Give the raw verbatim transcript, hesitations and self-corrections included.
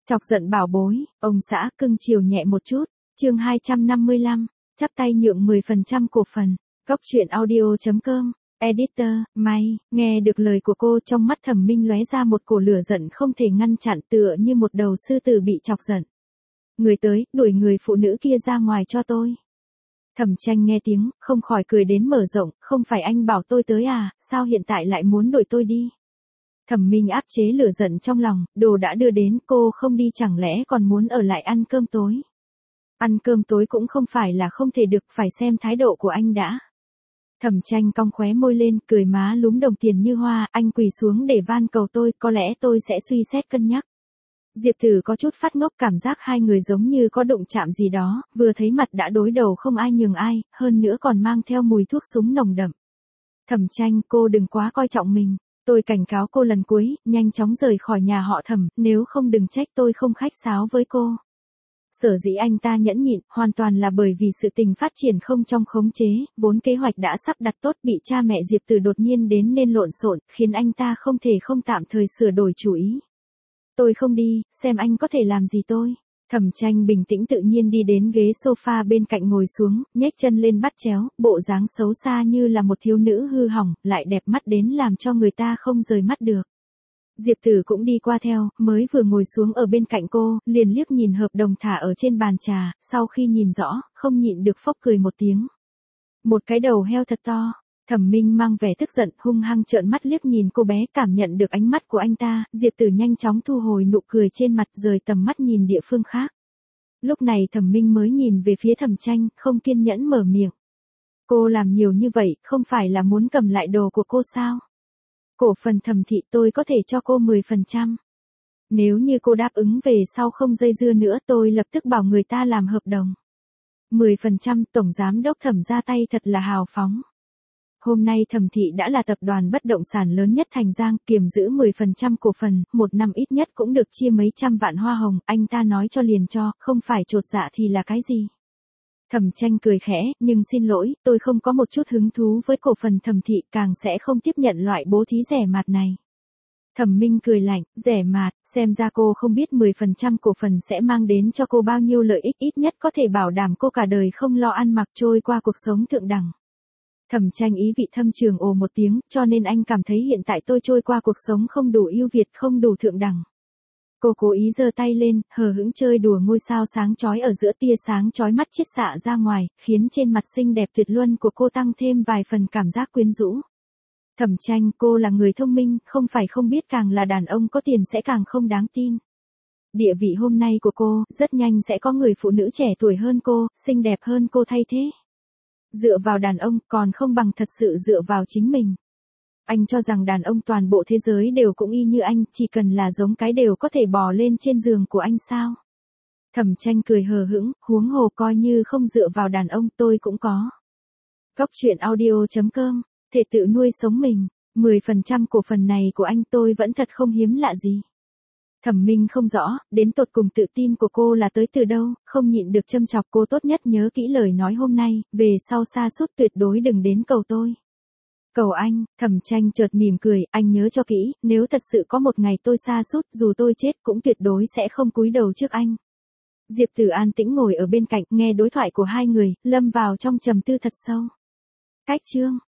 Chọc giận bảo bối, ông xã cưng chiều nhẹ một chút, chương hai trăm năm mươi lăm, chắp tay nhượng mười phần trăm cổ phần, góc truyện audio.com, editor, may, nghe được lời của cô trong mắt Thẩm Minh lóe ra một cổ lửa giận không thể ngăn chặn tựa như một đầu sư tử bị chọc giận. Người tới, đuổi người phụ nữ kia ra ngoài cho tôi. Thẩm Tranh nghe tiếng, không khỏi cười đến mở rộng, không phải anh bảo tôi tới à, sao hiện tại lại muốn đuổi tôi đi? Thẩm Minh áp chế lửa giận trong lòng, đồ đã đưa đến, cô không đi chẳng lẽ còn muốn ở lại ăn cơm tối? Ăn cơm tối cũng không phải là không thể được, phải xem thái độ của anh đã. Thẩm Tranh cong khóe môi lên, cười má lúm đồng tiền như hoa, anh quỳ xuống để van cầu tôi, có lẽ tôi sẽ suy xét cân nhắc. Diệp Tử có chút phát ngốc, cảm giác hai người giống như có đụng chạm gì đó, vừa thấy mặt đã đối đầu không ai nhường ai, hơn nữa còn mang theo mùi thuốc súng nồng đậm. Thẩm Tranh, cô đừng quá coi trọng mình. Tôi cảnh cáo cô lần cuối, nhanh chóng rời khỏi nhà họ Thẩm, nếu không đừng trách tôi không khách sáo với cô. Sở dĩ anh ta nhẫn nhịn, hoàn toàn là bởi vì sự tình phát triển không trong khống chế, vốn kế hoạch đã sắp đặt tốt bị cha mẹ Diệp Tử đột nhiên đến nên lộn xộn, khiến anh ta không thể không tạm thời sửa đổi chủ ý. Tôi không đi, xem anh có thể làm gì tôi. Thẩm Tranh bình tĩnh tự nhiên đi đến ghế sofa bên cạnh ngồi xuống, nhếch chân lên bắt chéo, bộ dáng xấu xa như là một thiếu nữ hư hỏng, lại đẹp mắt đến làm cho người ta không rời mắt được. Diệp Tử cũng đi qua theo, mới vừa ngồi xuống ở bên cạnh cô, liền liếc nhìn hợp đồng thả ở trên bàn trà, sau khi nhìn rõ, không nhịn được phốc cười một tiếng. Một cái đầu heo thật to. Thẩm Minh mang vẻ tức giận, hung hăng trợn mắt liếc nhìn cô bé, cảm nhận được ánh mắt của anh ta, Diệp Tử nhanh chóng thu hồi nụ cười trên mặt, rời tầm mắt nhìn địa phương khác. Lúc này Thẩm Minh mới nhìn về phía Thẩm Tranh, không kiên nhẫn mở miệng. Cô làm nhiều như vậy, không phải là muốn cầm lại đồ của cô sao? Cổ phần Thẩm thị tôi có thể cho cô mười phần trăm. Nếu như cô đáp ứng về sau không dây dưa nữa tôi lập tức bảo người ta làm hợp đồng. mười phần trăm, Tổng Giám đốc Thẩm ra tay thật là hào phóng. Hôm nay Thẩm thị đã là tập đoàn bất động sản lớn nhất Thành Giang, kiềm giữ mười phần trăm cổ phần, một năm ít nhất cũng được chia mấy trăm vạn hoa hồng, anh ta nói cho liền cho, không phải chột dạ thì là cái gì? Thẩm Tranh cười khẽ, nhưng xin lỗi, tôi không có một chút hứng thú với cổ phần Thẩm thị, càng sẽ không tiếp nhận loại bố thí rẻ mạt này. Thẩm Minh cười lạnh, rẻ mạt, xem ra cô không biết mười phần trăm cổ phần sẽ mang đến cho cô bao nhiêu lợi ích, ít nhất có thể bảo đảm cô cả đời không lo ăn mặc trôi qua cuộc sống thượng đẳng. Thẩm Tranh ý vị thâm trường ồ một tiếng, cho nên anh cảm thấy hiện tại tôi trôi qua cuộc sống không đủ ưu việt, không đủ thượng đẳng. Cô cố ý giơ tay lên, hờ hững chơi đùa ngôi sao sáng chói ở giữa, tia sáng chói mắt chiết xạ ra ngoài, khiến trên mặt xinh đẹp tuyệt luân của cô tăng thêm vài phần cảm giác quyến rũ. Thẩm Tranh, cô là người thông minh, không phải không biết càng là đàn ông có tiền sẽ càng không đáng tin. Địa vị hôm nay của cô, rất nhanh sẽ có người phụ nữ trẻ tuổi hơn cô, xinh đẹp hơn cô thay thế. Dựa vào đàn ông còn không bằng thật sự dựa vào chính mình. Anh cho rằng đàn ông toàn bộ thế giới đều cũng y như anh, chỉ cần là giống cái đều có thể bò lên trên giường của anh sao? Thẩm Tranh cười hờ hững, huống hồ coi như không dựa vào đàn ông tôi cũng có. Góc truyện audio.com, thể tự nuôi sống mình, mười phần trăm cổ phần này của anh tôi vẫn thật không hiếm lạ gì. Thẩm Minh không rõ, đến tột cùng tự tin của cô là tới từ đâu, không nhịn được châm chọc cô, tốt nhất nhớ kỹ lời nói hôm nay, về sau sa sút tuyệt đối đừng đến cầu tôi. Cầu anh, Thẩm Tranh chợt mỉm cười, anh nhớ cho kỹ, nếu thật sự có một ngày tôi sa sút, dù tôi chết cũng tuyệt đối sẽ không cúi đầu trước anh. Diệp Tử an tĩnh ngồi ở bên cạnh, nghe đối thoại của hai người, lâm vào trong trầm tư thật sâu. Cách chương